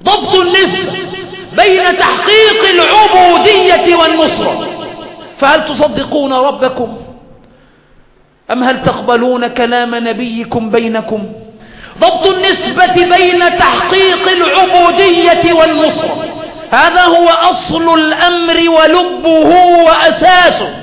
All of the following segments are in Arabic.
ضبط النسبة بين تحقيق العبودية والنصرة. فهل تصدقون ربكم أم هل تقبلون كلام نبيكم بينكم؟ ضبط النسبة بين تحقيق العبودية والنصرة، هذا هو أصل الأمر ولبه وأساسه.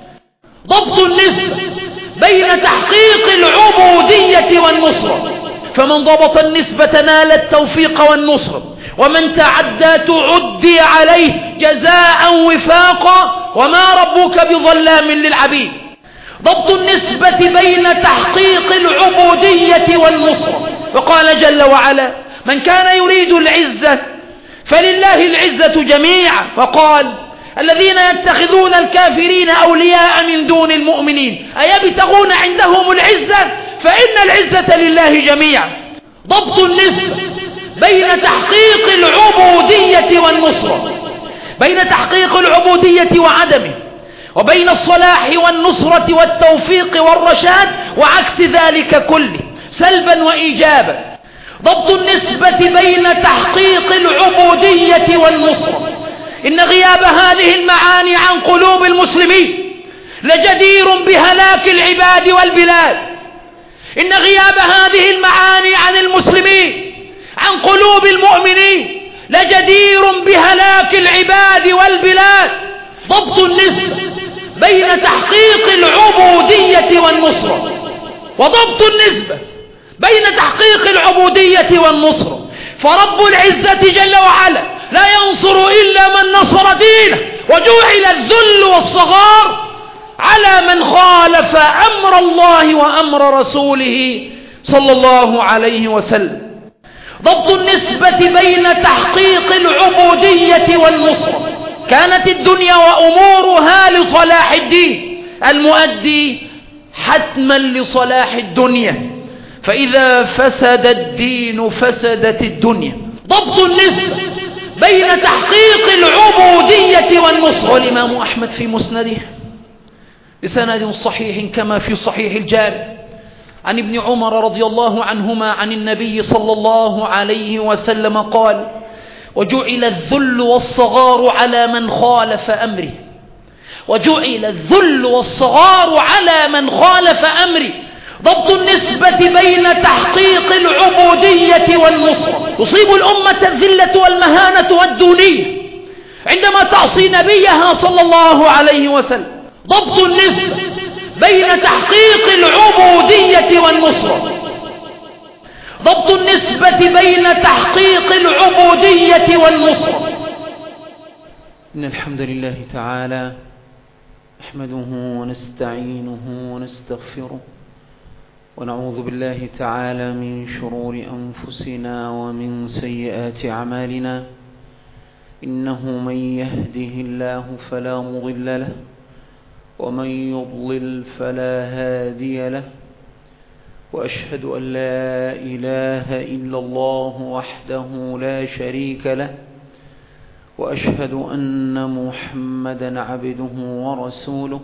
ضبط النسبة بين تحقيق العبودية والنصرة، فمن ضبط النسبة نال التوفيق والنصر، ومن تعدى تعدي عليه جزاء وفاقا، وما ربك بظلام للعبيد. ضبط النسبة بين تحقيق العبودية والنصرة، وقال جل وعلا: من كان يريد العزة فلله العزة جميعا، وقال: الذين يتخذون الكافرين أولياء من دون المؤمنين أيبتغون عندهم العزة فإن العزة لله جميعا. ضبط النسبة بين تحقيق العبودية والنصرة، بين تحقيق العبودية وعدمه، وبين الصلاح والنصرة والتوفيق والرشاد وعكس ذلك كله سلبا وإيجابا. ضبط النسبة بين تحقيق العبودية والنصرة، إن غياب هذه المعاني عن قلوب المسلمين لجدير بهلاك العباد والبلاد. إن غياب هذه المعاني عن المسلمين عن قلوب المؤمنين لجدير بهلاك العباد والبلاد. ضبط النسبة بين تحقيق العبودية والنصرة، وضبط النسبة بين تحقيق العبودية والنصرة، فرب العزة جل وعلا لا ينصر إلا من نصر دينه، وجعل الذل والصغار على من خالف أمر الله وأمر رسوله صلى الله عليه وسلم. ضبط النسبة بين تحقيق العبودية والنصرة، كانت الدنيا وأمورها لصلاح الدين المؤدي حتما لصلاح الدنيا، فإذا فسد الدين فسدت الدنيا. ضبط النسبة بين تحقيق العبودية والنصرة، والإمام أحمد في مسنده بسند صحيح كما في صحيح الجامع عن ابن عمر رضي الله عنهما عن النبي صلى الله عليه وسلم قال: وجعل الذل والصغار على من خالف أمري، وجعل الذل والصغار على من خالف أمري. ضبط النسبة بين تحقيق العبودية والنصرة، يصيب الأمة الذلة والمهانة والدونية عندما تعصي نبيها صلى الله عليه وسلم. ضبط النسبة بين تحقيق العبودية والنصرة، ضبط النسبة بين تحقيق العبودية والنصرة. إن الحمد لله تعالى نحمده ونستعينه ونستغفره، ونعوذ بالله تعالى من شرور أنفسنا ومن سيئات أعمالنا، إنه من يهده الله فلا مضل له، ومن يضلل فلا هادي له، وأشهد أن لا إله إلا الله وحده لا شريك له، وأشهد أن محمدا عبده ورسوله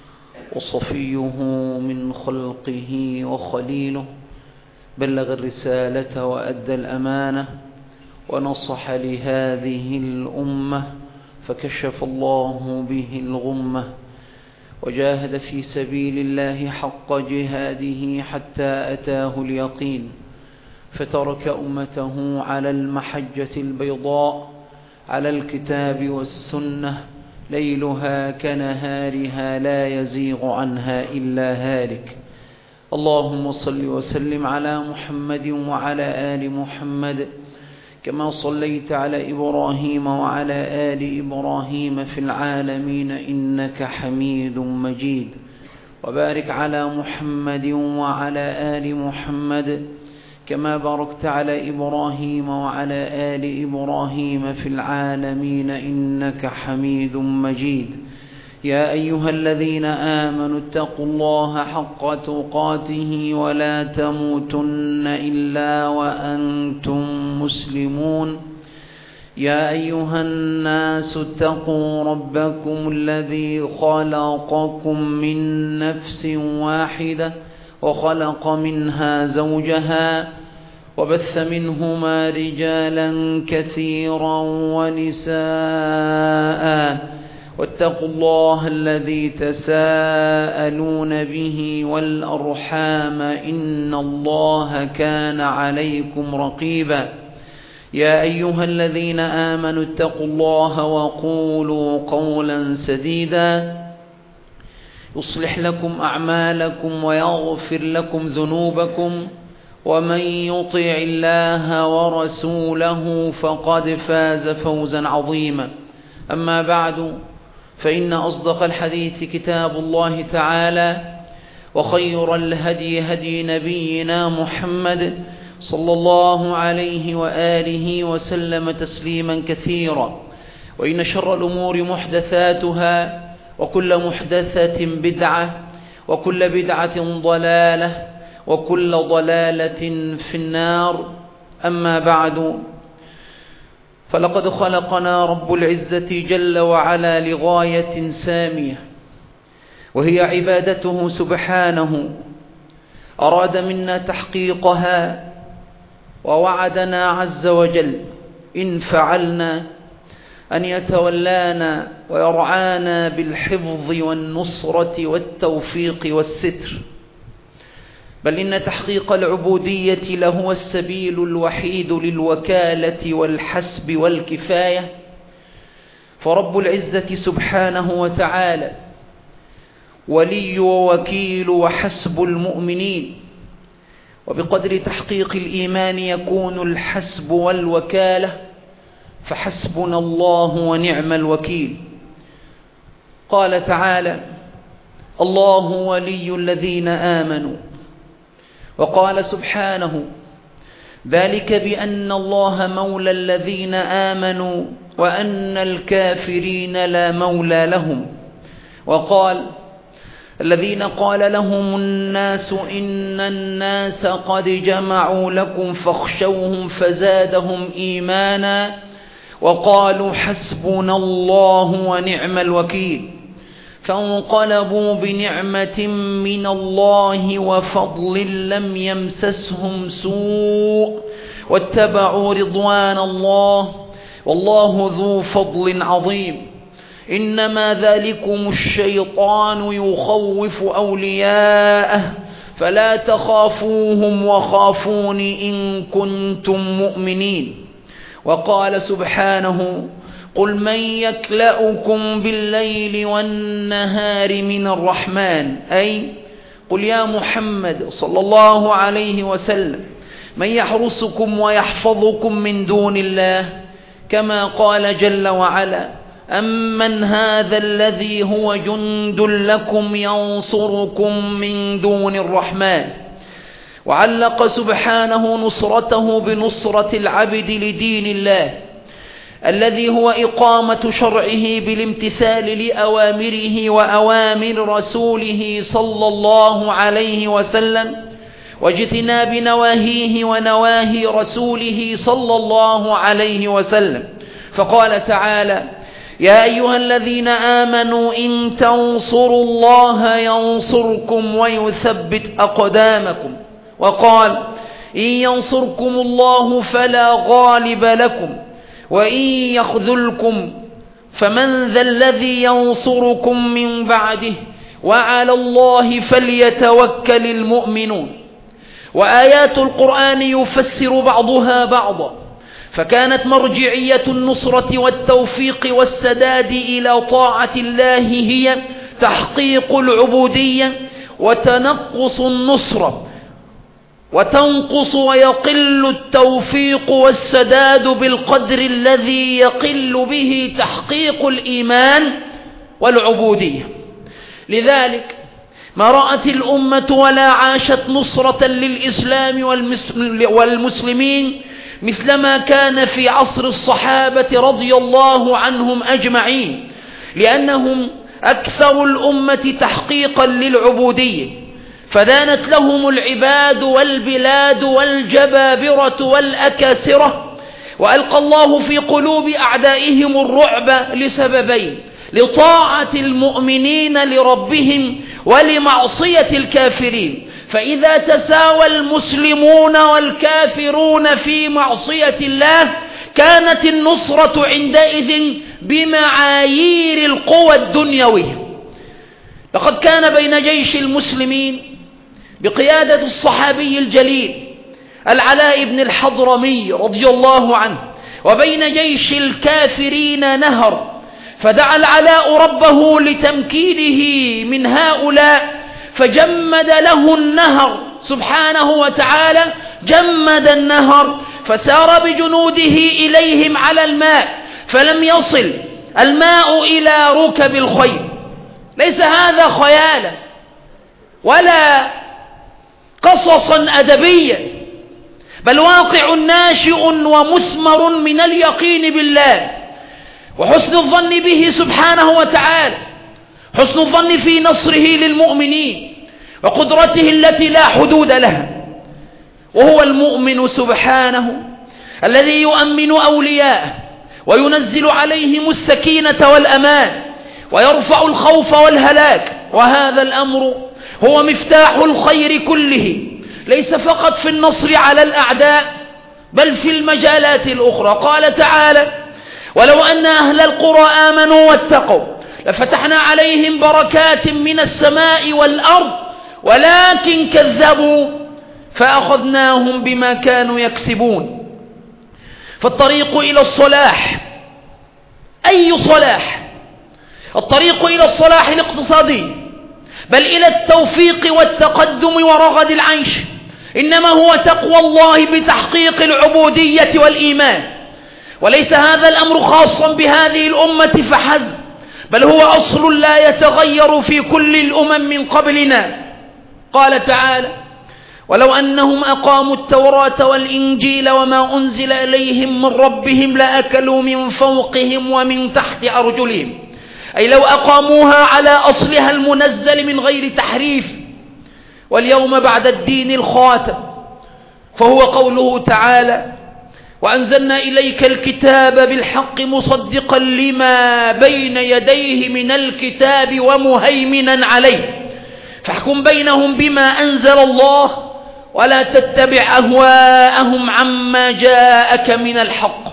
وصفيه من خلقه وخليله، بلغ الرسالة وأدى الأمانة ونصح لهذه الأمة، فكشف الله به الغمة، وجاهد في سبيل الله حق جهاده حتى أتاه اليقين، فترك أمته على المحجة البيضاء على الكتاب والسنة ليلها كنهارها لا يزيغ عنها إلا هالك. اللهم صل وسلم على محمد وعلى آل محمد كما صليت على إبراهيم وعلى آل إبراهيم في العالمين إنك حميد مجيد، وبارك على محمد وعلى آل محمد كما باركت على إبراهيم وعلى آل إبراهيم في العالمين إنك حميد مجيد. يا أيها الذين آمنوا اتقوا الله حق تقاته ولا تموتن إلا وأنتم مسلمون. يا أيها الناس اتقوا ربكم الذي خلقكم من نفس واحدة وخلق منها زوجها وبث منهما رجالا كثيرا ونساء واتقوا الله الذي تساءلون به والأرحام إن الله كان عليكم رقيبا يا أيها الذين آمنوا اتقوا الله وقولوا قولا سديدا يصلح لكم أعمالكم ويغفر لكم ذنوبكم ومن يطع الله ورسوله فقد فاز فوزا عظيما أما بعد فإن أصدق الحديث كتاب الله تعالى وخير الهدي هدي نبينا محمد صلى الله عليه وآله وسلم تسليما كثيرا وإن شر الأمور محدثاتها وكل محدثة بدعة وكل بدعة ضلالة وكل ضلالة في النار أما بعد فلقد خلقنا رب العزة جل وعلا لغاية سامية وهي عبادته سبحانه أراد منا تحقيقها ووعدنا عز وجل إن فعلنا أن يتولانا ويرعانا بالحفظ والنصرة والتوفيق والستر بل إن تحقيق العبودية لهو السبيل الوحيد للوكالة والحسب والكفاية فرب العزة سبحانه وتعالى ولي ووكيل وحسب المؤمنين وبقدر تحقيق الإيمان يكون الحسب والوكالة فحسبنا الله ونعم الوكيل قال تعالى الله ولي الذين آمنوا وقال سبحانه ذلك بأن الله مولى الذين آمنوا وأن الكافرين لا مولى لهم وقال الذين قال لهم الناس إن الناس قد جمعوا لكم فاخشوهم فزادهم إيمانا وقالوا حسبنا الله ونعم الوكيل فانقلبوا بنعمة من الله وفضل لم يمسسهم سوء واتبعوا رضوان الله والله ذو فضل عظيم إنما ذلكم الشيطان يخوف أولياءه فلا تخافوهم وخافون إن كنتم مؤمنين وقال سبحانه قل من يكلأكم بالليل والنهار من الرحمن أي قل يا محمد صلى الله عليه وسلم من يحرسكم ويحفظكم من دون الله كما قال جل وعلا أمن هذا الذي هو جند لكم ينصركم من دون الرحمن وعلق سبحانه نصرته بنصرة العبد لدين الله الذي هو إقامة شرعه بالامتثال لأوامره وأوامر رسوله صلى الله عليه وسلم واجتناب نواهيه ونواهي رسوله صلى الله عليه وسلم فقال تعالى يا أيها الذين آمنوا إن تنصروا الله ينصركم ويثبت أقدامكم وقال إن ينصركم الله فلا غالب لكم وإن يخذلكم فمن ذا الذي ينصركم من بعده وعلى الله فليتوكل المؤمنون وآيات القرآن يفسر بعضها بعضا فكانت مرجعية النصرة والتوفيق والسداد إلى طاعة الله هي تحقيق العبودية وتنقص النصرة وتنقص ويقل التوفيق والسداد بالقدر الذي يقل به تحقيق الإيمان والعبودية لذلك ما رأت الأمة ولا عاشت نصرة للإسلام والمسلمين مثلما كان في عصر الصحابة رضي الله عنهم أجمعين لأنهم أكثر الأمة تحقيقا للعبودية فدانت لهم العباد والبلاد والجبابرة والأكاسرة وألقى الله في قلوب أعدائهم الرعب لسببين لطاعة المؤمنين لربهم ولمعصية الكافرين فإذا تساوى المسلمون والكافرون في معصية الله كانت النصرة عندئذ بمعايير القوى الدنيوية. لقد كان بين جيش المسلمين بقيادة الصحابي الجليل العلاء بن الحضرمي رضي الله عنه وبين جيش الكافرين نهر، فدعا العلاء ربه لتمكينه من هؤلاء فجمد له النهر سبحانه وتعالى، جمد النهر فسار بجنوده إليهم على الماء فلم يصل الماء إلى ركب الخيل. ليس هذا خيالا ولا قصصا أدبيا، بل واقع ناشئ ومثمر من اليقين بالله وحسن الظن به سبحانه وتعالى، حسن الظن في نصره للمؤمنين وقدرته التي لا حدود لها. وهو المؤمن سبحانه الذي يؤمن أولياءه وينزل عليهم السكينة والأمان ويرفع الخوف والهلاك، وهذا الأمر هو مفتاح الخير كله، ليس فقط في النصر على الأعداء بل في المجالات الأخرى. قال تعالى: ولو أن أهل القرى آمنوا واتقوا لفتحنا عليهم بركات من السماء والأرض ولكن كذبوا فأخذناهم بما كانوا يكسبون. فالطريق إلى الصلاح أي صلاح؟ الطريق إلى الصلاح الاقتصادي بل إلى التوفيق والتقدم ورغد العيش إنما هو تقوى الله بتحقيق العبودية والإيمان. وليس هذا الأمر خاصا بهذه الأمة فحسب، بل هو أصل لا يتغير في كل الأمم من قبلنا. قال تعالى: ولو أنهم أقاموا التوراة والإنجيل وما أنزل إليهم من ربهم لأكلوا من فوقهم ومن تحت أرجلهم، أي لو أقاموها على أصلها المنزل من غير تحريف. واليوم بعد الدين الخاتم، فهو قوله تعالى: وأنزلنا إليك الكتاب بالحق مصدقا لما بين يديه من الكتاب ومهيمنا عليه فاحكم بينهم بما أنزل الله ولا تتبع أهواءهم عما جاءك من الحق.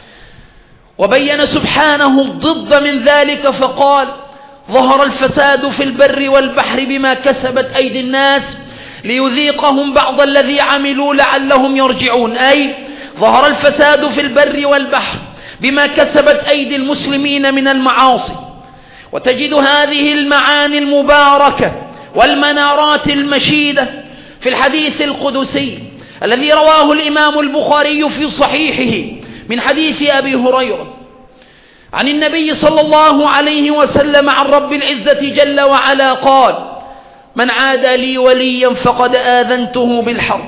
وبين سبحانه الضد من ذلك فقال: ظهر الفساد في البر والبحر بما كسبت أيدي الناس ليذيقهم بعض الذي عملوا لعلهم يرجعون، أي ظهر الفساد في البر والبحر بما كسبت أيدي المسلمين من المعاصي. وتجد هذه المعاني المباركة والمنارات المشيدة في الحديث القدسي الذي رواه الإمام البخاري في صحيحه من حديث أبي هريرة عن النبي صلى الله عليه وسلم عن رب العزة جل وعلا قال: من عاد لي وليا فقد آذنته بالحرب،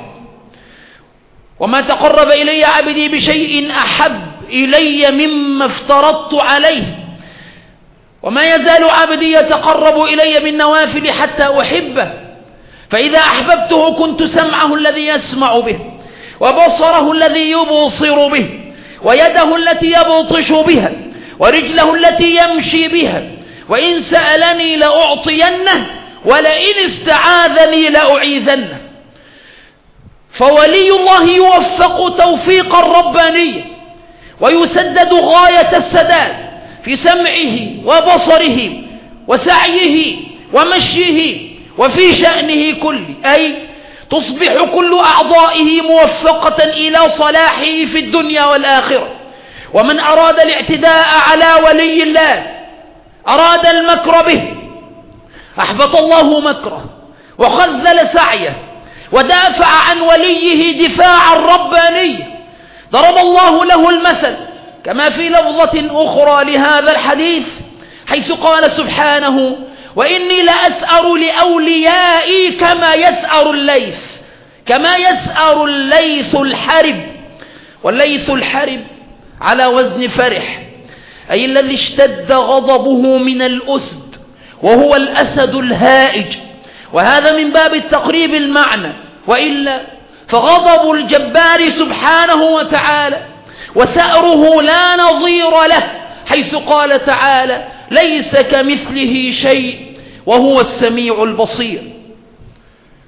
وما تقرب إلي عبدي بشيء أحب إلي مما افترضت عليه، وما يزال عبدي يتقرب إلي بالنوافل حتى أحبه، فإذا أحببته كنت سمعه الذي يسمع به وبصره الذي يبصر به ويده التي يبطش بها ورجله التي يمشي بها، وإن سألني لأعطينه ولئن استعاذني لأعيذنه. فولي الله يوفق توفيقا ربانيا ويسدد غاية السداد في سمعه وبصره وسعيه ومشيه وفي شأنه كله، أي تصبح كل أعضائه موفقة إلى صلاحه في الدنيا والآخرة. ومن أراد الاعتداء على ولي الله أراد المكر به أحبط الله مكره وخذل سعيه ودافع عن وليه دفاعا ربانيا. ضرب الله له المثل كما في لفظة أخرى لهذا الحديث حيث قال سبحانه: وإني لأسأر لأوليائي كما يسأر الليث الحرب. والليث الحرب على وزن فرح، أي الذي اشتد غضبه من الأسد وهو الأسد الهائج، وهذا من باب التقريب المعنى، وإلا فغضب الجبار سبحانه وتعالى وسأره لا نظير له، حيث قال تعالى: ليس كمثله شيء وهو السميع البصير.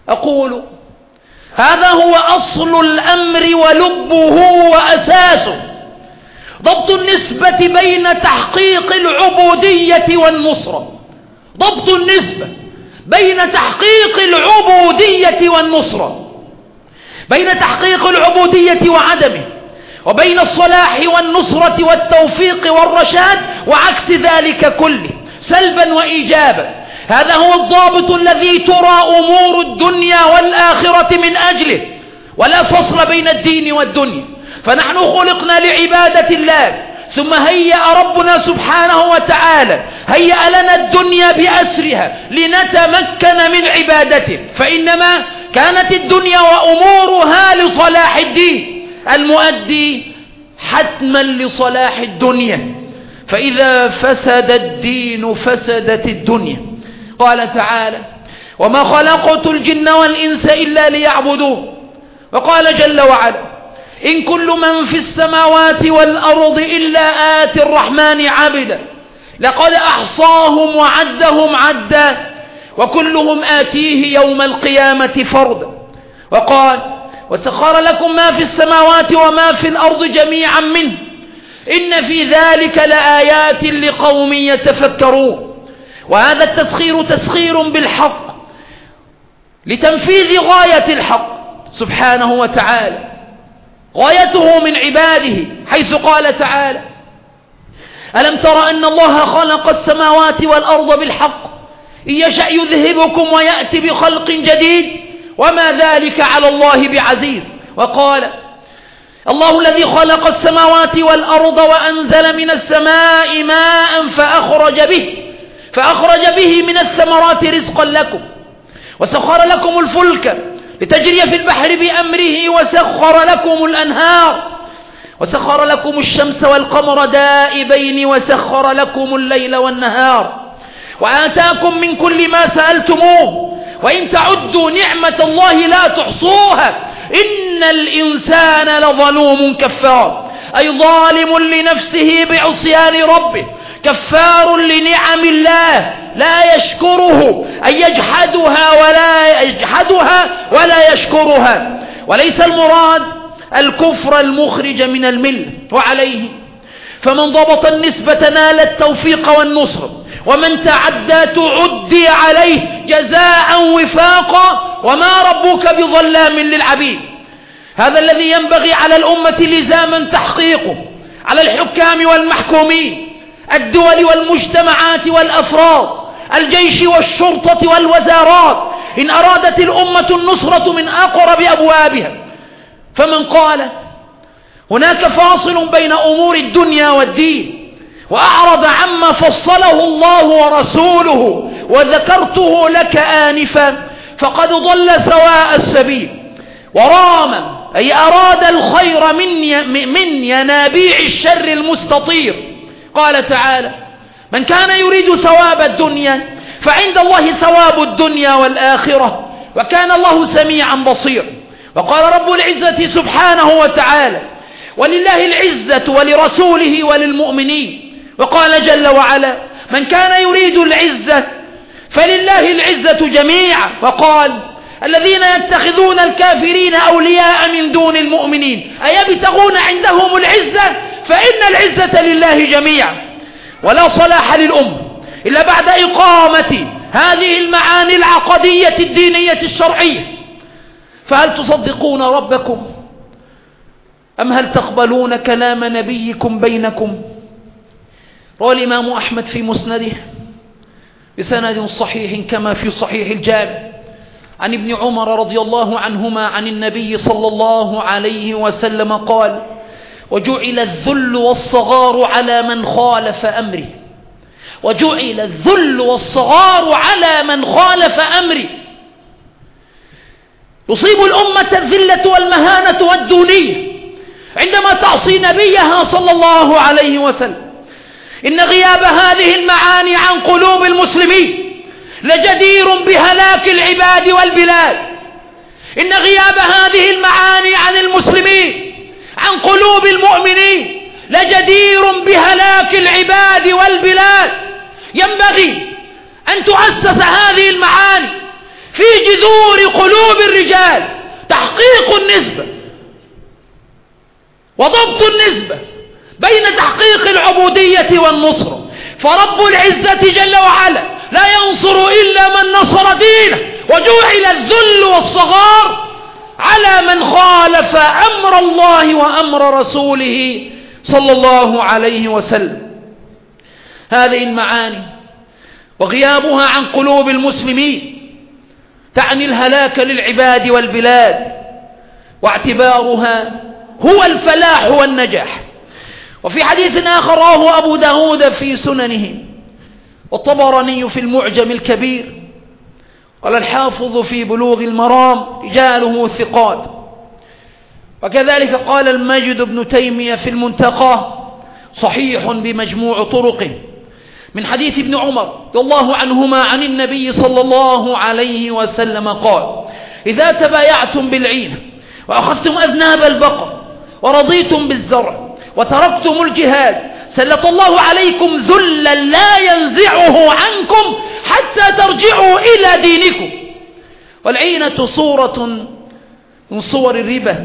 أقول هذا هو أصل الأمر ولبه وأساسه، ضبط النسبة بين تحقيق العبودية والنصرة، ضبط النسبة بين تحقيق العبودية والنصرة، بين تحقيق العبودية وعدمه، وبين الصلاح والنصرة والتوفيق والرشاد وعكس ذلك كله سلبا وإيجابا. هذا هو الضابط الذي ترى أمور الدنيا والآخرة من أجله، ولا فصل بين الدين والدنيا. فنحن خلقنا لعبادة الله، ثم هيأ ربنا سبحانه وتعالى هيأ لنا الدنيا بأسرها لنتمكن من عبادته، فإنما كانت الدنيا وأمورها لصلاح الدين المؤدي حتما لصلاح الدنيا، فإذا فسد الدين فسدت الدنيا. قال تعالى: وما خلقت الجن والإنس إلا ليعبدون. وقال جل وعلا: إن كل من في السماوات والأرض إلا آتي الرحمن عبدا لقد أحصاهم وعدهم عدا وكلهم آتيه يوم القيامة فردا. وقال: وسخر لكم ما في السماوات وما في الأرض جميعا منه إن في ذلك لآيات لقوم يتفكرون. وهذا التسخير تسخير بالحق لتنفيذ غاية الحق سبحانه وتعالى، غايته من عباده، حيث قال تعالى: ألم تر أن الله خلق السماوات والأرض بالحق إن يشأ يذهبكم ويأتي بخلق جديد وما ذلك على الله بعزيز. وقال: الله الذي خلق السماوات والأرض وأنزل من السماء ماء فأخرج به من الثمرات رزقا لكم وسخر لكم الفلك لتجري في البحر بأمره وسخر لكم الأنهار وسخر لكم الشمس والقمر دائبين وسخر لكم الليل والنهار وآتاكم من كل ما سألتموه وإن تعدوا نعمة الله لا تحصوها إن الإنسان لظلوم كفار، أي ظالم لنفسه بعصيان ربه، كفار لنعم الله لا يشكره، أي يجحدها ولا يشكرها. وليس المراد الكفر المخرج من الملة. وعليه فمن ضبط النسبة نال التوفيق والنصر، ومن تعدى تعدي عليه جزاء وفاقا، وما ربك بظلام للعبيد. هذا الذي ينبغي على الأمة لزاما تحقيقه، على الحكام والمحكومين، الدول والمجتمعات والأفراد، الجيش والشرطة والوزارات، إن أرادت الأمة النصرة من أقرب أبوابها. فمن قال هناك فاصل بين أمور الدنيا والدين وأعرض عما فصله الله ورسوله وذكرته لك آنفا فقد ضل سواء السبيل ورام، أي أراد الخير من ينابيع الشر المستطير. قال تعالى: من كان يريد ثواب الدنيا فعند الله ثواب الدنيا والآخرة وكان الله سميعا بصيرا. وقال رب العزة سبحانه وتعالى: ولله العزة ولرسوله وللمؤمنين. وقال جل وعلا: من كان يريد العزة فلله العزة جميعا. وقال: الذين يتخذون الكافرين أولياء من دون المؤمنين أيبتغون عندهم العزة فإن العزة لله جميعا. ولا صلاح للأمة إلا بعد إقامة هذه المعاني العقدية الدينية الشرعية. فهل تصدقون ربكم أم هل تقبلون كلام نبيكم بينكم؟ روى الإمام أحمد في مسنده بسند صحيح كما في صحيح الجامع عن ابن عمر رضي الله عنهما عن النبي صلى الله عليه وسلم قال: وجعل الذل والصغار على من خالف أمري، وجعل الذل والصغار على من خالف أمري. يصيب الأمة الذلة والمهانة والدونية عندما تعصي نبيها صلى الله عليه وسلم. إن غياب هذه المعاني عن قلوب المسلمين لجدير بهلاك العباد والبلاد. إن غياب هذه المعاني عن المسلمين عن قلوب المؤمنين لجدير بهلاك العباد والبلاد. ينبغي أن تؤسس هذه المعاني في جذور قلوب الرجال تحقيق النسبة وضبط النسبة بين تحقيق العبودية والنصرة. فرب العزة جل وعلا لا ينصر إلا من نصر دينه، وجعل الذل والصغار على من خالف أمر الله وأمر رسوله صلى الله عليه وسلم. هذه المعاني وغيابها عن قلوب المسلمين تعني الهلاك للعباد والبلاد، واعتبارها هو الفلاح والنجاح. وفي حديث آخر رواه أبو داود في سننه والطبراني في المعجم الكبير، قال الحافظ في بلوغ المرام رجاله ثقات. وكذلك قال المجد بن تيمية في المنتقى صحيح بمجموع طرقه من حديث ابن عمر رضي الله عنهما عن النبي صلى الله عليه وسلم قال: إذا تبايعتم بالعينة وأخذتم أذناب البقر ورضيتم بالزرع وتركتم الجهاد سلط الله عليكم ذلا لا ينزعه عنكم حتى ترجعوا إلى دينكم. والعينة صورة من صور الربا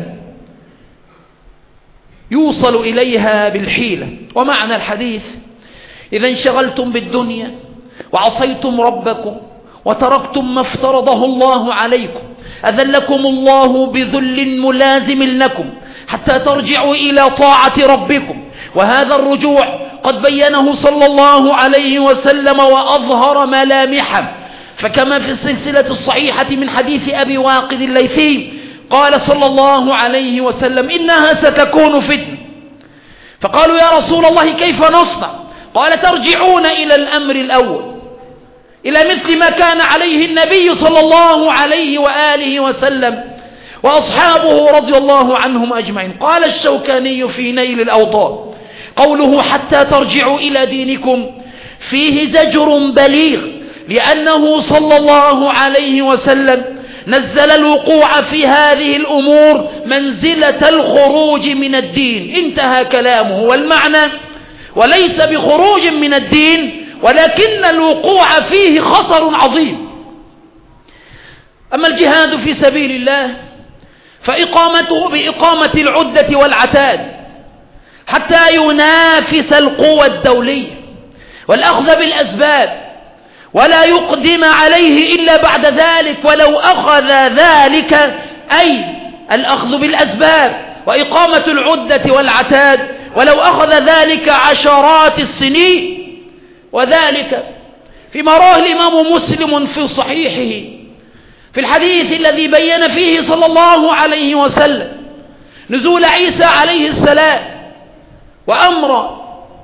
يوصل إليها بالحيلة. ومعنى الحديث: إذا انشغلتم بالدنيا وعصيتم ربكم وتركتم ما افترضه الله عليكم أذلكم الله بذل ملازم لكم حتى ترجعوا إلى طاعة ربكم. وهذا الرجوع قد بينه صلى الله عليه وسلم وأظهر ملامحه، فكما في السلسلة الصحيحة من حديث أبي واقد الليثي قال صلى الله عليه وسلم: إنها ستكون فتنة. فقالوا: يا رسول الله كيف نصنع؟ قال: ترجعون إلى الأمر الأول، إلى مثل ما كان عليه النبي صلى الله عليه وآله وسلم وأصحابه رضي الله عنهم أجمعين. قال الشوكاني في نيل الأوطار: قوله حتى ترجعوا إلى دينكم فيه زجر بليغ، لأنه صلى الله عليه وسلم نزل الوقوع في هذه الأمور منزلة الخروج من الدين. انتهى كلامه. والمعنى: وليس بخروج من الدين، ولكن الوقوع فيه خطر عظيم. أما الجهاد في سبيل الله فإقامته بإقامة العدة والعتاد حتى ينافس القوى الدولية، والأخذ بالأسباب ولا يقدم عليه إلا بعد ذلك. ولو أخذ ذلك أي الأخذ بالأسباب وإقامة العدة والعتاد ولو أخذ ذلك عشرات السنين. وذلك فيما رواه الإمام مسلم في صحيحه في الحديث الذي بين فيه صلى الله عليه وسلم نزول عيسى عليه السلام وأمر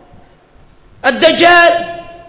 الدجال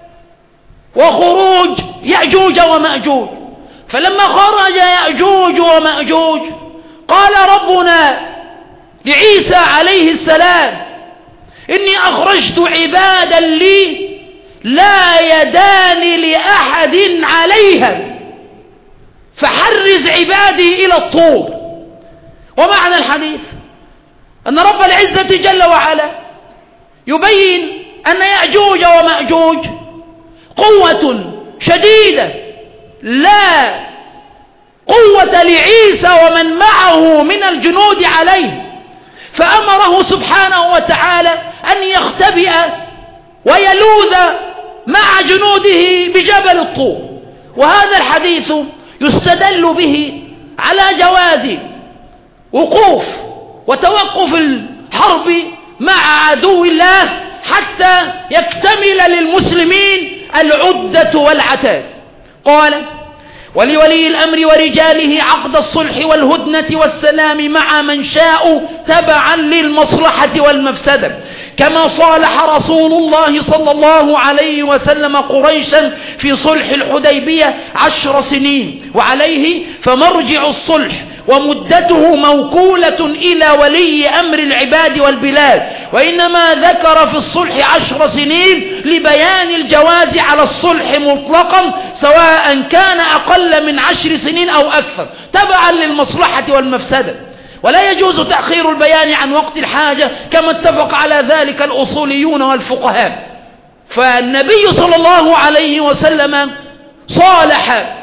وخروج يأجوج ومأجوج. فلما خرج يأجوج ومأجوج قال ربنا لعيسى عليه السلام: إني أخرجت عبادا لي لا يدان لأحد عليها فحرز عبادي إلى الطور. ومعنى الحديث أن رب العزة جل وعلا يبين أن يأجوج ومأجوج قوة شديدة لا قوة لعيسى ومن معه من الجنود عليه، فأمره سبحانه وتعالى أن يختبئ ويلوذ مع جنوده بجبل الطور. وهذا الحديث يستدل به على جواز وقوف وتوقف الحرب مع عدو الله حتى يكتمل للمسلمين العدة والعتاد. قال: ولولي الأمر ورجاله عقد الصلح والهدنة والسلام مع من شاء تبعا للمصلحة والمفسدة، كما صالح رسول الله صلى الله عليه وسلم قريشا في صلح الحديبية 10 سنين. وعليه فمرجع الصلح ومدته موكولة إلى ولي أمر العباد والبلاد، وإنما ذكر في الصلح 10 سنين لبيان الجواز على الصلح مطلقا سواء كان أقل من 10 سنين أو أكثر تبعا للمصلحة والمفسدة، ولا يجوز تأخير البيان عن وقت الحاجة كما اتفق على ذلك الأصوليون والفقهاء. فالنبي صلى الله عليه وسلم صالح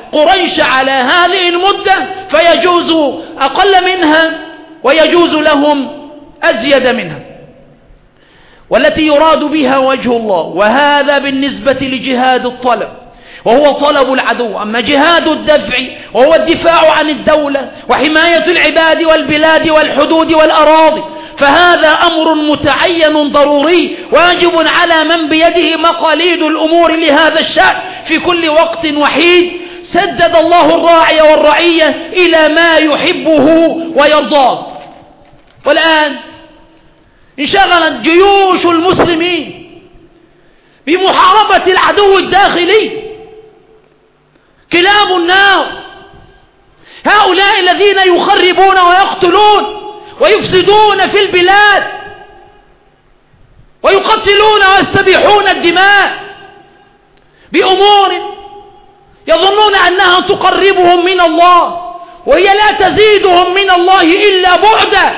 قريش على هذه المدة فيجوز أقل منها ويجوز لهم أزيد منها، والتي يراد بها وجه الله. وهذا بالنسبة لجهاد الطلب وهو طلب العدو. أما جهاد الدفع وهو الدفاع عن الدولة وحماية العباد والبلاد والحدود والأراضي، فهذا أمر متعين ضروري واجب على من بيده مقاليد الأمور لهذا الشأن في كل وقت وحيد. سدد الله الراعي والرعية إلى ما يحبه ويرضاه. والآن انشغلت جيوش المسلمين بمحاربة العدو الداخلي، كلاب النار، هؤلاء الذين يخربون ويقتلون ويفسدون في البلاد ويقتلون ويستبيحون الدماء بأمور يظنون أنها تقربهم من الله، وهي لا تزيدهم من الله إلا بعدا.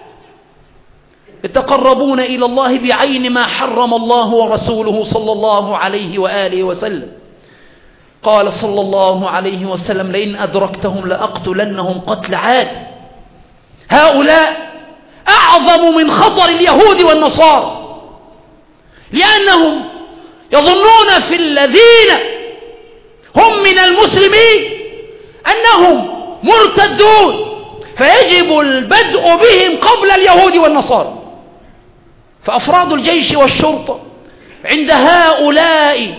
يتقربون إلى الله بعين ما حرم الله ورسوله صلى الله عليه وآله وسلم. قال صلى الله عليه وسلم: لئن أدركتهم لأقتلنهم قتل عاد. هؤلاء أعظم من خطر اليهود والنصارى، لأنهم يظنون في الذين هم من المسلمين أنهم مرتدون، فيجب البدء بهم قبل اليهود والنصارى. فأفراد الجيش والشرطة عند هؤلاء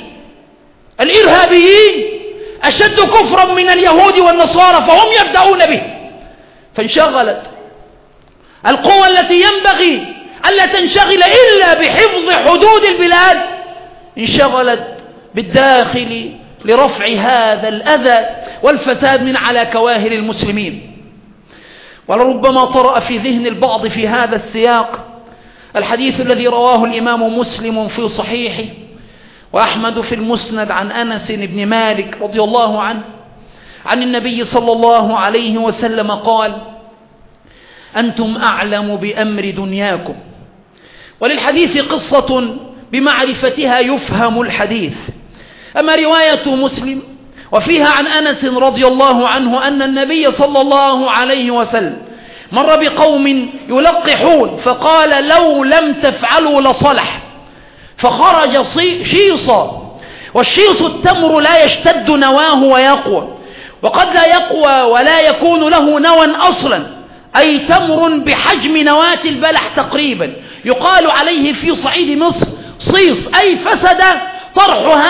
الإرهابيين أشد كفرا من اليهود والنصارى، فهم يبدأون به. فانشغلت القوى التي ينبغي ألا تنشغل إلا بحفظ حدود البلاد، انشغلت بالداخل لرفع هذا الأذى والفساد من على كواهل المسلمين. ولربما طرأ في ذهن البعض في هذا السياق الحديث الذي رواه الإمام مسلم في صحيحه وأحمد في المسند عن أنس بن مالك رضي الله عنه عن النبي صلى الله عليه وسلم قال: أنتم أعلم بأمر دنياكم. وللحديث قصة بمعرفتها يفهم الحديث. أما رواية مسلم وفيها عن أنس رضي الله عنه أن النبي صلى الله عليه وسلم مر بقوم يلقحون فقال: لو لم تفعلوا لصلح. فخرج شيصا، والشيص التمر لا يشتد نواه ويقوى، وقد لا يقوى ولا يكون له نوى أصلا، أي تمر بحجم نواة البلح تقريبا، يقال عليه في صعيد مصر صيص، أي فسد طرح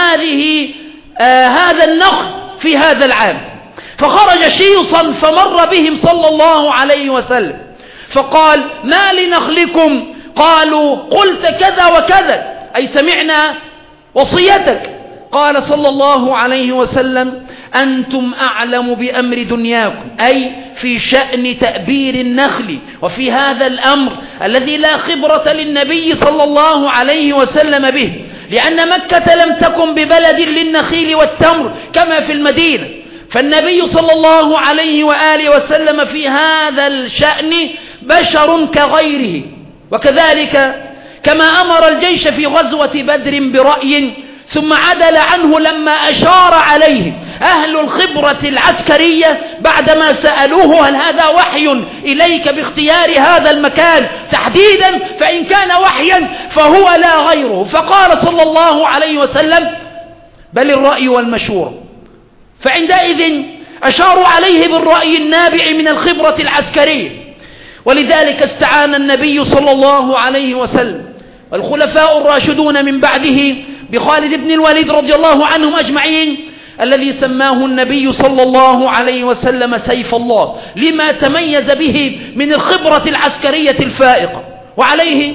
هذا النخل في هذا العام. فخرج شيصا فمر بهم صلى الله عليه وسلم فقال: ما لنخلكم؟ قالوا: قلت كذا وكذا، أي سمعنا وصيتك. قال صلى الله عليه وسلم: أنتم أعلم بأمر دنياكم، أي في شأن تأبير النخل، وفي هذا الأمر الذي لا خبرة للنبي صلى الله عليه وسلم به، لأن مكة لم تكن ببلد للنخيل والتمر كما في المدينة، فالنبي صلى الله عليه وآله وسلم في هذا الشأن بشر كغيره. وكذلك كما أمر الجيش في غزوة بدر برأي ثم عدل عنه لما أشار عليه أهل الخبرة العسكرية بعدما سألوه: هل هذا وحي إليك باختيار هذا المكان تحديدا؟ فإن كان وحيا فهو لا غيره. فقال صلى الله عليه وسلم: بل الرأي والمشورة. فعندئذ أشاروا عليه بالرأي النابع من الخبرة العسكرية. ولذلك استعان النبي صلى الله عليه وسلم والخلفاء الراشدون من بعده بخالد بن الوليد رضي الله عنهم أجمعين، الذي سماه النبي صلى الله عليه وسلم سيف الله، لما تميز به من الخبرة العسكرية الفائقة. وعليه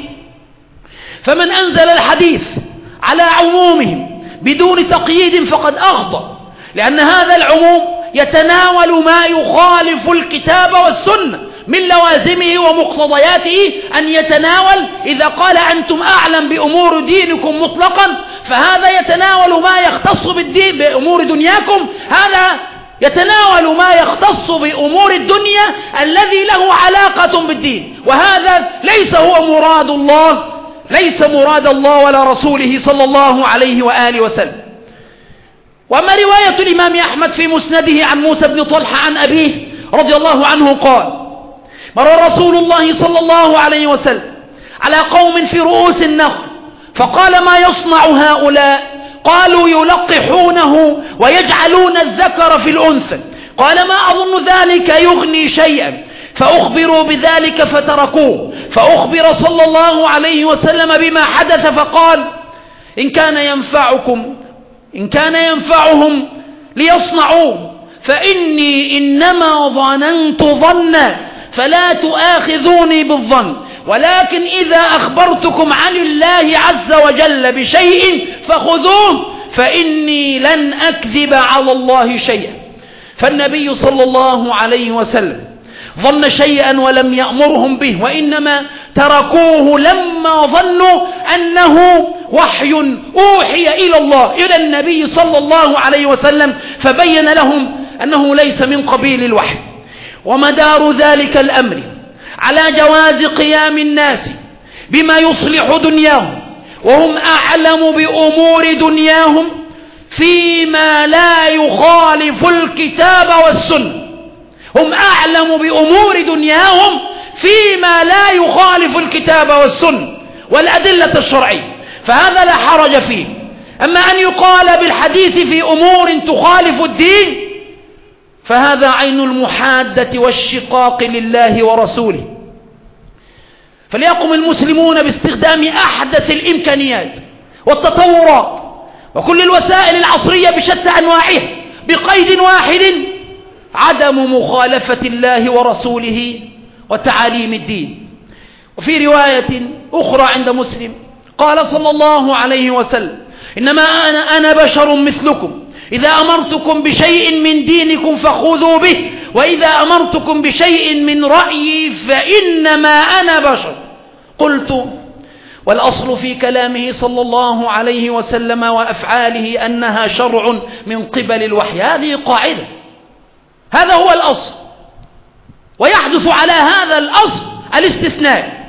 فمن أنزل الحديث على عمومهم بدون تقييد فقد أخطأ، لأن هذا العموم يتناول ما يخالف الكتاب والسنة من لوازمه ومقتضياته. أن يتناول إذا قال أنتم أعلم بأمور دينكم مطلقا، فهذا يتناول ما يختص بالدين بأمور دنياكم، هذا يتناول ما يختص بأمور الدنيا الذي له علاقة بالدين، وهذا ليس هو مراد الله، ليس مراد الله ولا رسوله صلى الله عليه وآله وسلم. وأما رواية الإمام أحمد في مسنده عن موسى بن طلحة عن أبيه رضي الله عنه قال: مر رسول الله صلى الله عليه وسلم على قوم في رؤوس النخل فقال: ما يصنع هؤلاء؟ قالوا: يلقحونه ويجعلون الذكر في الأنثى. قال: ما أظن ذلك يغني شيئا. فأخبروا بذلك فتركوه. فأخبر صلى الله عليه وسلم بما حدث فقال: إن كان ينفعهم ليصنعوه، فإني إنما ظننت ظنا فلا تؤاخذوني بالظن، ولكن إذا أخبرتكم عن الله عز وجل بشيء فخذوه، فإني لن أكذب على الله شيئا. فالنبي صلى الله عليه وسلم ظن شيئا ولم يأمرهم به، وإنما تركوه لما ظنوا أنه وحي أوحي إلى الله إلى النبي صلى الله عليه وسلم، فبين لهم أنه ليس من قبيل الوحي. ومدار ذلك الأمر على جواز قيام الناس بما يصلح دنياهم، وهم أعلم بأمور دنياهم فيما لا يخالف الكتاب والسنة. هم أعلم بأمور دنياهم فيما لا يخالف الكتاب والسنة والأدلة الشرعية، فهذا لا حرج فيه. أما أن يقال بالحديث في أمور تخالف الدين فهذا عين المحادة والشقاق لله ورسوله. فليقم المسلمون باستخدام أحدث الإمكانيات والتطورات وكل الوسائل العصرية بشتى أنواعها بقيد واحد: عدم مخالفة الله ورسوله وتعاليم الدين. وفي رواية أخرى عند مسلم قال صلى الله عليه وسلم: إنما أنا بشر مثلكم، إذا أمرتكم بشيء من دينكم فخذوا به، وإذا أمرتكم بشيء من رأيي فإنما أنا بشر. قلت: والأصل في كلامه صلى الله عليه وسلم وأفعاله أنها شرع من قبل الوحي. هذه قاعدة، هذا هو الأصل، ويحدث على هذا الأصل الاستثناء.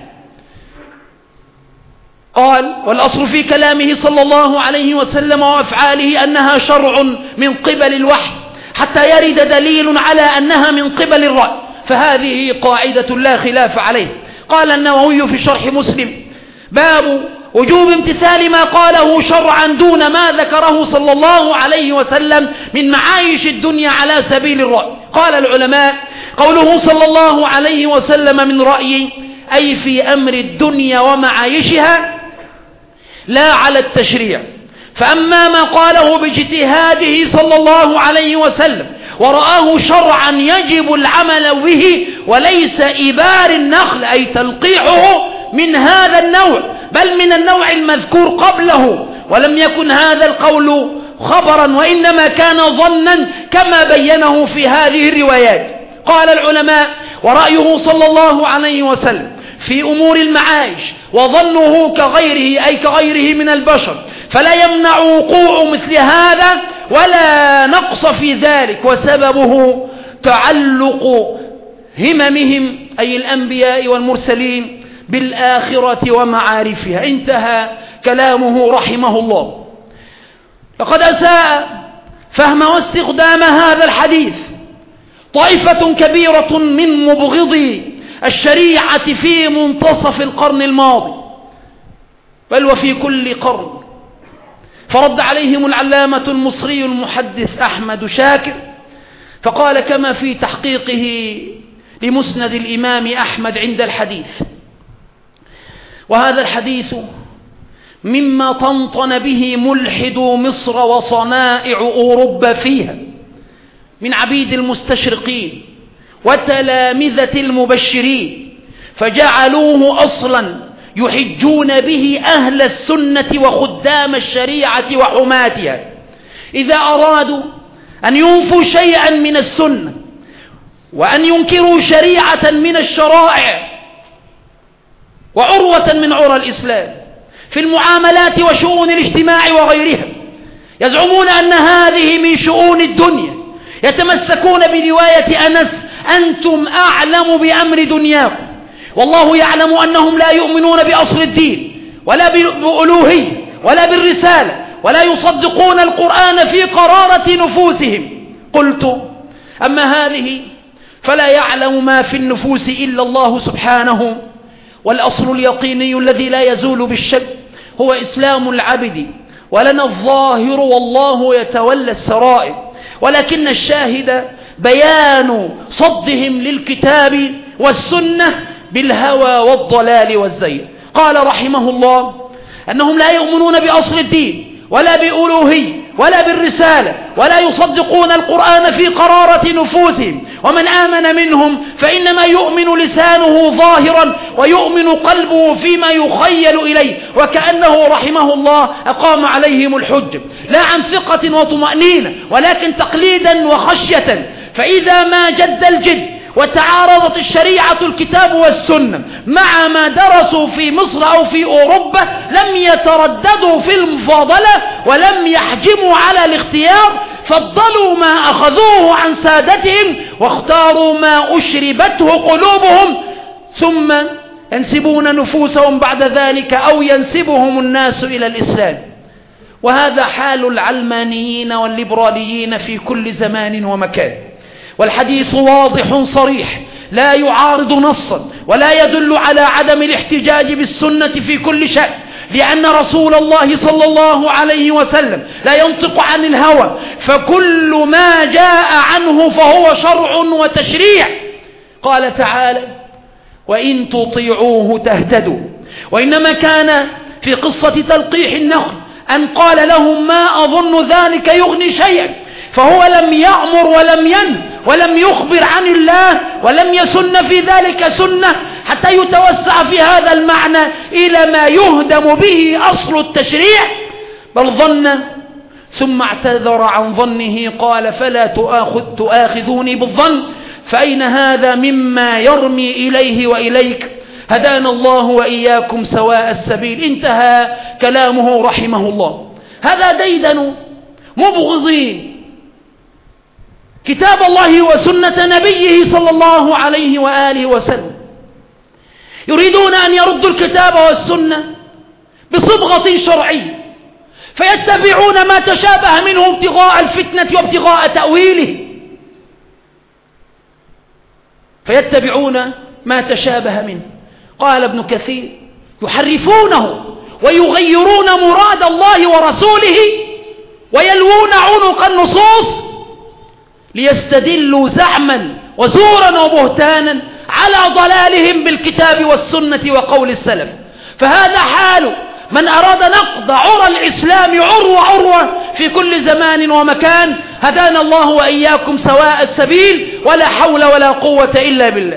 قال: والأصل في كلامه صلى الله عليه وسلم وأفعاله أنها شرع من قبل الوحي حتى يرد دليل على أنها من قبل الرأي، فهذه قاعدة لا خلاف عليه. قال النووي في شرح مسلم: باب وجوب امتثال ما قاله شرعا دون ما ذكره صلى الله عليه وسلم من معايش الدنيا على سبيل الرأي. قال العلماء: قوله صلى الله عليه وسلم من رأي أي في أمر الدنيا ومعايشها لا على التشريع. فأما ما قاله باجتهاده صلى الله عليه وسلم ورآه شرعا يجب العمل به وليس إبار النخل أي تلقيحه من هذا النوع بل من النوع المذكور قبله، ولم يكن هذا القول خبرا وإنما كان ظنا كما بينه في هذه الروايات. قال العلماء: ورأيه صلى الله عليه وسلم في أمور المعايش وظنه كغيره أي كغيره من البشر، فلا يمنع وقوع مثل هذا ولا نقص في ذلك، وسببه تعلق هممهم أي الأنبياء والمرسلين بالآخرة ومعارفها. انتهى كلامه رحمه الله. لقد أساء فهم واستخدام هذا الحديث طائفة كبيرة من مبغضي الشريعة في منتصف القرن الماضي بل وفي كل قرن، فرد عليهم العلامة المصري المحدث أحمد شاكر فقال كما في تحقيقه لمسند الإمام أحمد عند الحديث: وهذا الحديث مما طنطن به ملحدو مصر وصنائع أوروبا فيها من عبيد المستشرقين وتلامذة المبشرين، فجعلوه أصلا يحجون به أهل السنة وخدام الشريعة وحماتها إذا أرادوا أن ينفوا شيئا من السنة وأن ينكروا شريعة من الشرائع وعروة من عرى الإسلام في المعاملات وشؤون الاجتماع وغيرها. يزعمون أن هذه من شؤون الدنيا، يتمسكون برواية أنس: أنتم أعلم بأمر دنياكم، والله يعلم أنهم لا يؤمنون بأصل الدين ولا بألوهية ولا بالرسالة ولا يصدقون القرآن في قرارة نفوسهم. قلت: أما هذه فلا يعلم ما في النفوس إلا الله سبحانه، والأصل اليقيني الذي لا يزول بالشك هو إسلام العبد، ولنا الظاهر والله يتولى السرائر، ولكن الشاهد بيان صدهم للكتاب والسنة بالهوى والضلال والزيغ. قال رحمه الله أنهم لا يؤمنون بأصل الدين ولا بألوهية ولا بالرسالة، ولا يصدقون القرآن في قرارة نفوسهم، ومن آمن منهم فإنما يؤمن لسانه ظاهرا ويؤمن قلبه فيما يخيل إليه، وكأنه رحمه الله أقام عليهم الحجة لا عن ثقة وطمأنينة ولكن تقليدا وخشية. فإذا ما جد الجد وتعارضت الشريعة الكتاب والسنة مع ما درسوا في مصر أو في أوروبا لم يترددوا في المفاضلة ولم يحجموا على الاختيار، فضلوا ما أخذوه عن سادتهم واختاروا ما أشربته قلوبهم، ثم ينسبون نفوسهم بعد ذلك أو ينسبهم الناس إلى الإسلام. وهذا حال العلمانيين والليبراليين في كل زمان ومكان، والحديث واضح صريح لا يعارض نصا ولا يدل على عدم الاحتجاج بالسنة في كل شأن، لأن رسول الله صلى الله عليه وسلم لا ينطق عن الهوى، فكل ما جاء عنه فهو شرع وتشريع. قال تعالى: وإن تطيعوه تهتدوا. وإنما كان في قصة تلقيح النخل أن قال لهم: ما أظن ذلك يغني شيئا، فهو لم يأمر ولم ينه ولم يخبر عن الله ولم يسن في ذلك سنة حتى يتوسع في هذا المعنى إلى ما يهدم به أصل التشريع، بل ظن ثم اعتذر عن ظنه قال: فلا تؤاخذوني بالظن، فأين هذا مما يرمي إليه وإليك؟ هدانا الله وإياكم سواء السبيل. انتهى كلامه رحمه الله. هذا ديدن مبغضين كتاب الله وسنة نبيه صلى الله عليه وآله وسلم، يريدون أن يردوا الكتاب والسنة بصبغة شرعية، فيتبعون ما تشابه منه ابتغاء الفتنة وابتغاء تأويله، فيتبعون ما تشابه منه. قال ابن كثير: يحرفونه ويغيرون مراد الله ورسوله ويلوون عنق النصوص ليستدلوا زعما وزورا وبهتانا على ضلالهم بالكتاب والسنة وقول السلف. فهذا حال من أراد نقض عرى الإسلام عروة في كل زمان ومكان. هدانا الله وإياكم سواء السبيل، ولا حول ولا قوة إلا بالله.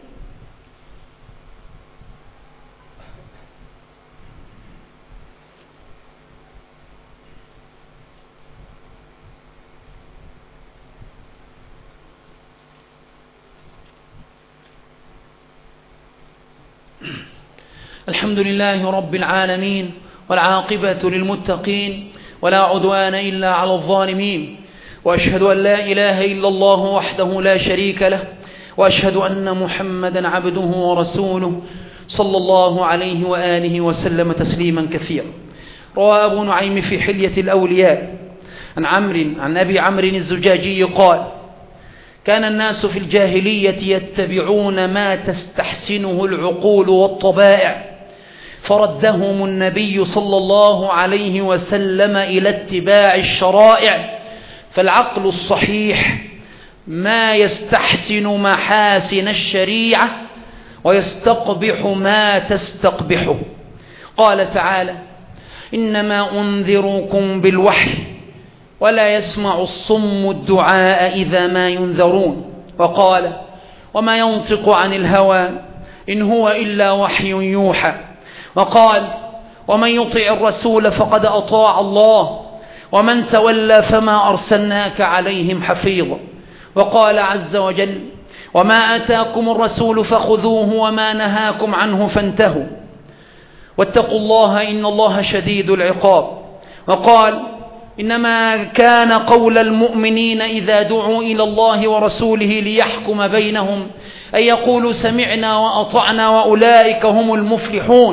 الحمد لله رب العالمين، والعاقبة للمتقين، ولا عدوان إلا على الظالمين، وأشهد أن لا إله إلا الله وحده لا شريك له، وأشهد أن محمدا عبده ورسوله صلى الله عليه وآله وسلم تسليما كثيرا. روى أبو نعيم في حلية الأولياء عن أبي عمرو الزجاجي قال: كان الناس في الجاهلية يتبعون ما تستحسنه العقول والطبائع، فردهم النبي صلى الله عليه وسلم إلى اتباع الشرائع. فالعقل الصحيح ما يستحسن محاسن الشريعة ويستقبح ما تستقبحه. قال تعالى: إنما أنذركم بالوحي ولا يسمع الصم الدعاء إذا ما ينذرون. وقال: وما ينطق عن الهوى إن هو إلا وحي يوحى. وقال: ومن يطع الرسول فقد أطاع الله ومن تولى فما أرسلناك عليهم حفيظا. وقال عز وجل: وما آتاكم الرسول فخذوه وما نهاكم عنه فانتهوا واتقوا الله إن الله شديد العقاب. وقال: إنما كان قول المؤمنين إذا دعوا إلى الله ورسوله ليحكم بينهم أن يقولوا سمعنا وأطعنا وأولئك هم المفلحون.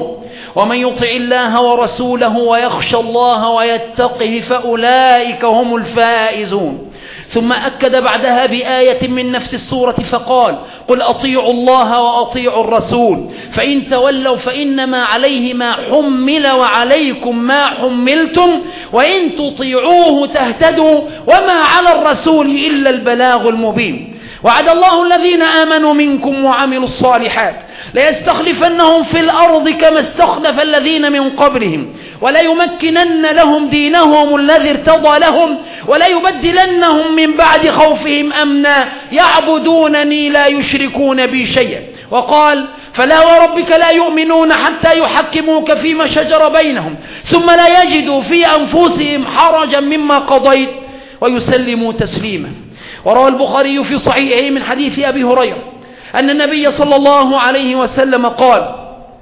ومن يطع الله ورسوله ويخشى الله ويتقه فأولئك هم الفائزون. ثم أكد بعدها بآية من نفس السورة فقال: قل أطيعوا الله وأطيعوا الرسول فإن تولوا فإنما عليه ما حمل وعليكم ما حملتم وإن تطيعوه تهتدوا وما على الرسول إلا البلاغ المبين. وعد الله الذين آمنوا منكم وعملوا الصالحات ليستخلفنهم في الأرض كما استخلف الذين من قبلهم وليمكنن لهم دينهم الذي ارتضى لهم وليبدلنهم من بعد خوفهم أمنا يعبدونني لا يشركون بي شيئا. وقال: فلا وربك لا يؤمنون حتى يحكموك فيما شجر بينهم ثم لا يجدوا في أنفسهم حرجا مما قضيت ويسلموا تسليما. وروى البخاري في صحيحه من حديث أبي هريرة أن النبي صلى الله عليه وسلم قال: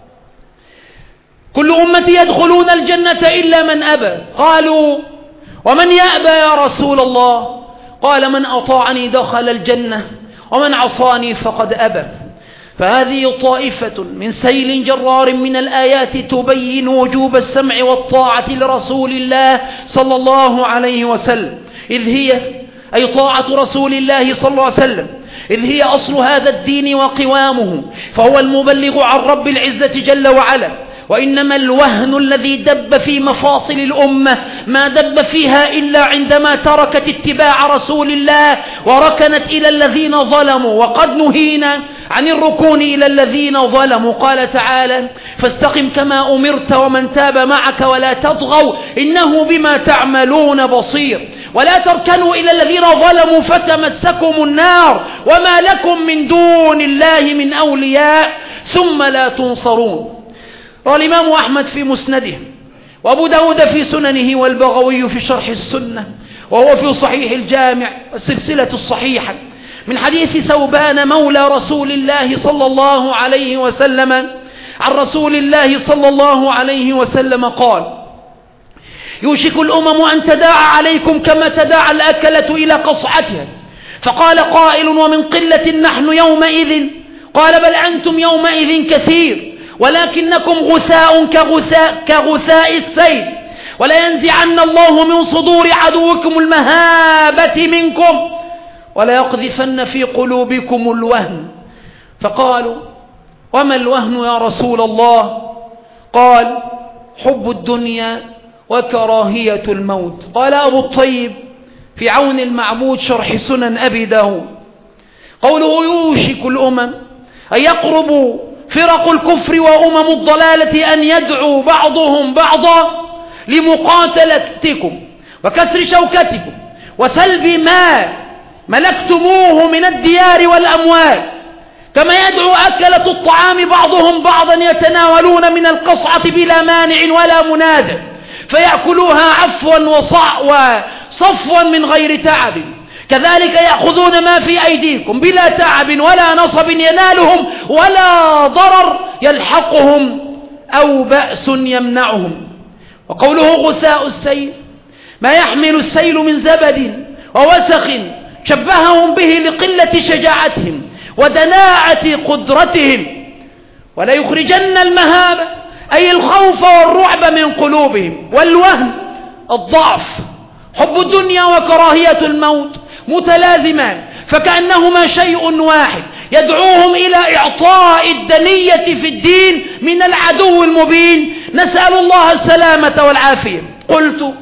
كل أمتي يدخلون الجنة إلا من أبى. قالوا: ومن يأبى يا رسول الله؟ قال: من أطاعني دخل الجنة ومن عصاني فقد أبى. فهذه طائفة من سيل جرار من الآيات تبين وجوب السمع والطاعة لرسول الله صلى الله عليه وسلم، إذ هي أي طاعة رسول الله صلى الله عليه وسلم إذ هي أصل هذا الدين وقوامه، فهو المبلغ عن رب العزة جل وعلا. وإنما الوهن الذي دب في مفاصل الأمة ما دب فيها إلا عندما تركت اتباع رسول الله وركنت إلى الذين ظلموا، وقد نهينا عن الركون إلى الذين ظلموا. قال تعالى: فاستقم كما أمرت ومن تاب معك ولا تطغوا إنه بما تعملون بصير. ولا تركنوا إلى الذين ظلموا فتمسكم النار وما لكم من دون الله من أولياء ثم لا تنصرون. روى الإمام أحمد في مسنده وأبو داود في سننه والبغوي في شرح السنة وهو في صحيح الجامع السلسلة الصحيحة من حديث ثوبان مولى رسول الله صلى الله عليه وسلم عن رسول الله صلى الله عليه وسلم قال: يوشك الأمم أن تداعى عليكم كما تداعى الأكلة إلى قصعتها. فقال قائل: ومن قلة نحن يومئذ؟ قال: بل أنتم يومئذ كثير ولكنكم غثاء كغثاء السيل ولينزعن الله من صدور عدوكم المهابة منكم وليقذفن في قلوبكم الوهن. فقالوا: وما الوهن يا رسول الله؟ قال: حب الدنيا وكراهية الموت. قال أبو الطيب في عون المعبود شرح سنن أبي داود: قوله يوشك الأمم أن يقرب فرق الكفر وأمم الضلالة أن يدعو بعضهم بعضا لمقاتلتكم وكسر شوكتكم وسلب ما ملكتموه من الديار والأموال، كما يدعو أكلة الطعام بعضهم بعضا يتناولون من القصعة بلا مانع ولا مناد فيأكلوها عفوا وصفوا من غير تعب، كذلك يأخذون ما في أيديكم بلا تعب ولا نصب ينالهم ولا ضرر يلحقهم أو بأس يمنعهم. وقوله غثاء السيل ما يحمل السيل من زبد ووسخ شبههم به لقلة شجاعتهم ودناعة قدرتهم، ولا يخرجن المهابة أي الخوف والرعب من قلوبهم. والوهن الضعف، حب الدنيا وكراهية الموت متلازمان فكأنهما شيء واحد يدعوهم إلى إعطاء الدنية في الدين من العدو المبين، نسأل الله السلامة والعافية. قلت: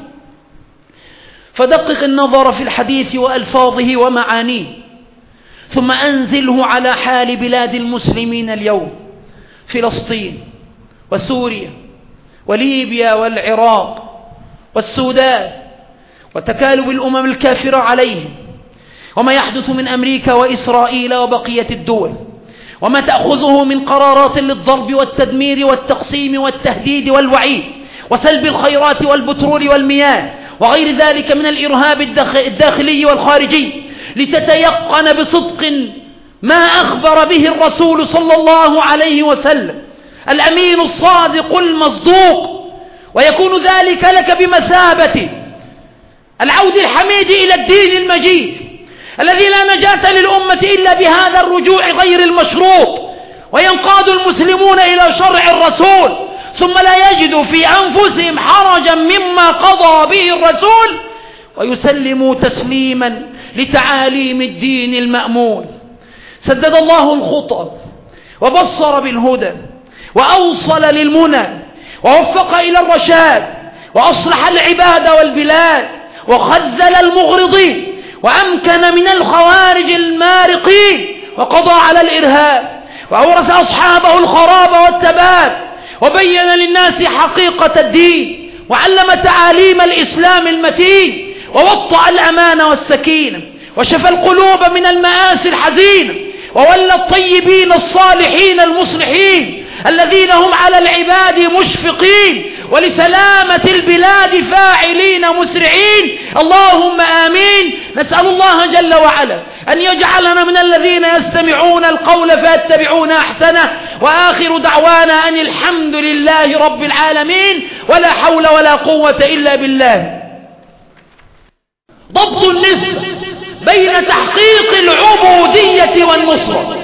فدقق النظر في الحديث وألفاظه ومعانيه ثم أنزله على حال بلاد المسلمين اليوم: فلسطين وسوريا وليبيا والعراق والسودان وتكالب الأمم الكافرة عليهم، وما يحدث من أمريكا وإسرائيل وبقية الدول، وما تأخذه من قرارات للضرب والتدمير والتقسيم والتهديد والوعيد وسلب الخيرات والبترول والمياه وغير ذلك من الإرهاب الداخلي والخارجي، لتتيقن بصدق ما أخبر به الرسول صلى الله عليه وسلم الأمين الصادق المصدوق، ويكون ذلك لك بمثابة العود الحميد إلى الدين المجيد الذي لا نجاة للأمة إلا بهذا الرجوع غير المشروط، وينقاد المسلمون إلى شرع الرسول ثم لا يجدوا في أنفسهم حرجا مما قضى به الرسول ويسلموا تسليما لتعاليم الدين المأمون. سدد الله الخطى وبصر بالهدى وأوصل للمنى ووفق إلى الرشاد وأصلح العباد والبلاد وخذل المغرضين وأمكن من الخوارج المارقين وقضى على الإرهاب وأورث أصحابه الخراب والتباب وبين للناس حقيقة الدين وعلم تعاليم الإسلام المتين ووطأ الأمان والسكينة وشفى القلوب من المآسي الحزينة وولى الطيبين الصالحين المصلحين الذين هم على العباد مشفقين ولسلامة البلاد فاعلين مسرعين. اللهم آمين. نسأل الله جل وعلا أن يجعلنا من الذين يستمعون القول فيتبعون أحسنه. وآخر دعوانا أن الحمد لله رب العالمين ولا حول ولا قوة إلا بالله. ضبط النسب بين تحقيق العبودية والنصرة.